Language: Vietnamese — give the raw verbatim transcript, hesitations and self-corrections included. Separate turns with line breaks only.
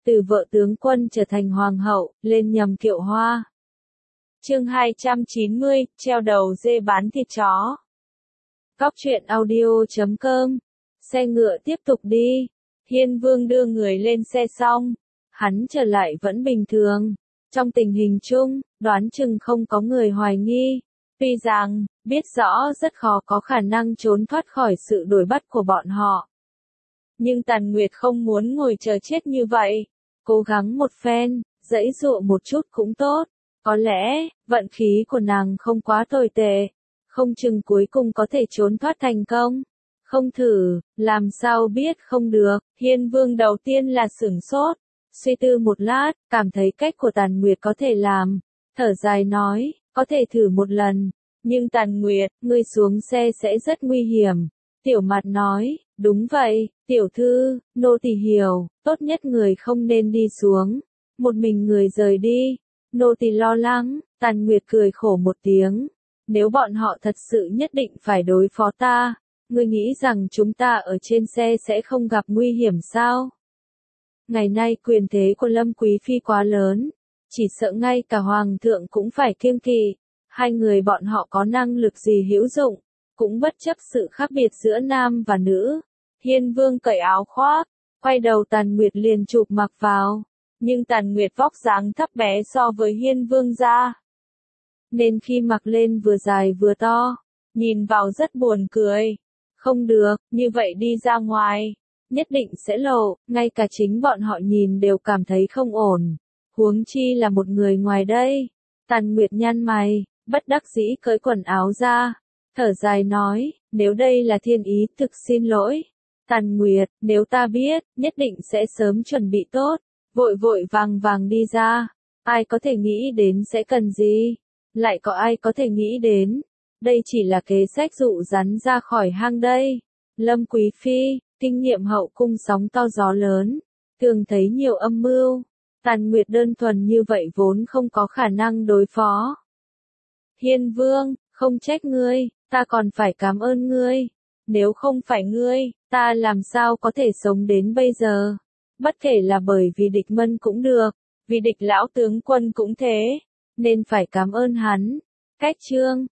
từ vợ tướng quân trở thành hoàng hậu, lên nhầm kiệu hoa. Chương hai trăm chín mươi, treo đầu dê bán thịt chó. Góc truyện audio chấm com. Xe ngựa tiếp tục đi. Hiên Vương đưa người lên xe xong, hắn trở lại vẫn bình thường. Trong tình hình chung, đoán chừng không có người hoài nghi. Tuy rằng, biết rõ rất khó có khả năng trốn thoát khỏi sự đuổi bắt của bọn họ. Nhưng Tàn Nguyệt không muốn ngồi chờ chết như vậy. Cố gắng một phen, giãy giụa một chút cũng tốt. Có lẽ, vận khí của nàng không quá tồi tệ. Không chừng cuối cùng có thể trốn thoát thành công. Không thử, làm sao biết không được. Hiên Vương đầu tiên là sửng sốt. Suy tư một lát, cảm thấy cách của Tàn Nguyệt có thể làm. Thở dài nói, có thể thử một lần. Nhưng Tàn Nguyệt, ngươi xuống xe sẽ rất nguy hiểm. Tiểu Mặt nói, đúng vậy, tiểu thư, nô tỳ hiểu, tốt nhất người không nên đi xuống. Một mình người rời đi. Nô tỳ lo lắng. Tàn Nguyệt cười khổ một tiếng. Nếu bọn họ thật sự nhất định phải đối phó ta, ngươi nghĩ rằng chúng ta ở trên xe sẽ không gặp nguy hiểm sao? Ngày nay quyền thế của Lâm Quý Phi quá lớn, chỉ sợ ngay cả Hoàng thượng cũng phải kiêng kỵ. Hai người bọn họ có năng lực gì hữu dụng, cũng bất chấp sự khác biệt giữa nam và nữ. Hiên Vương cởi áo khoác, quay đầu Tàn Nguyệt liền chụp mặc vào. Nhưng Tàn Nguyệt vóc dáng thấp bé so với Hiên Vương ra, nên khi mặc lên vừa dài vừa to, nhìn vào rất buồn cười. Không được, như vậy đi ra ngoài, nhất định sẽ lộ, ngay cả chính bọn họ nhìn đều cảm thấy không ổn. Huống chi là một người ngoài đây. Tàn Nguyệt nhăn mày, bất đắc dĩ cởi quần áo ra, thở dài nói, nếu đây là thiên ý thực xin lỗi. Tàn Nguyệt, nếu ta biết, nhất định sẽ sớm chuẩn bị tốt. Vội vội vàng vàng đi ra. Ai có thể nghĩ đến sẽ cần gì? Lại có ai có thể nghĩ đến? Đây chỉ là kế sách dụ rắn ra khỏi hang đây. Lâm Quý Phi, kinh nghiệm hậu cung sóng to gió lớn, thường thấy nhiều âm mưu. Tàn Nguyệt đơn thuần như vậy vốn không có khả năng đối phó. Hiên Vương, không trách ngươi, ta còn phải cảm ơn ngươi. Nếu không phải ngươi, ta làm sao có thể sống đến bây giờ? Bất kể là bởi vì địch mân cũng được, vì địch lão tướng quân cũng thế, nên phải cảm ơn hắn. Cách chương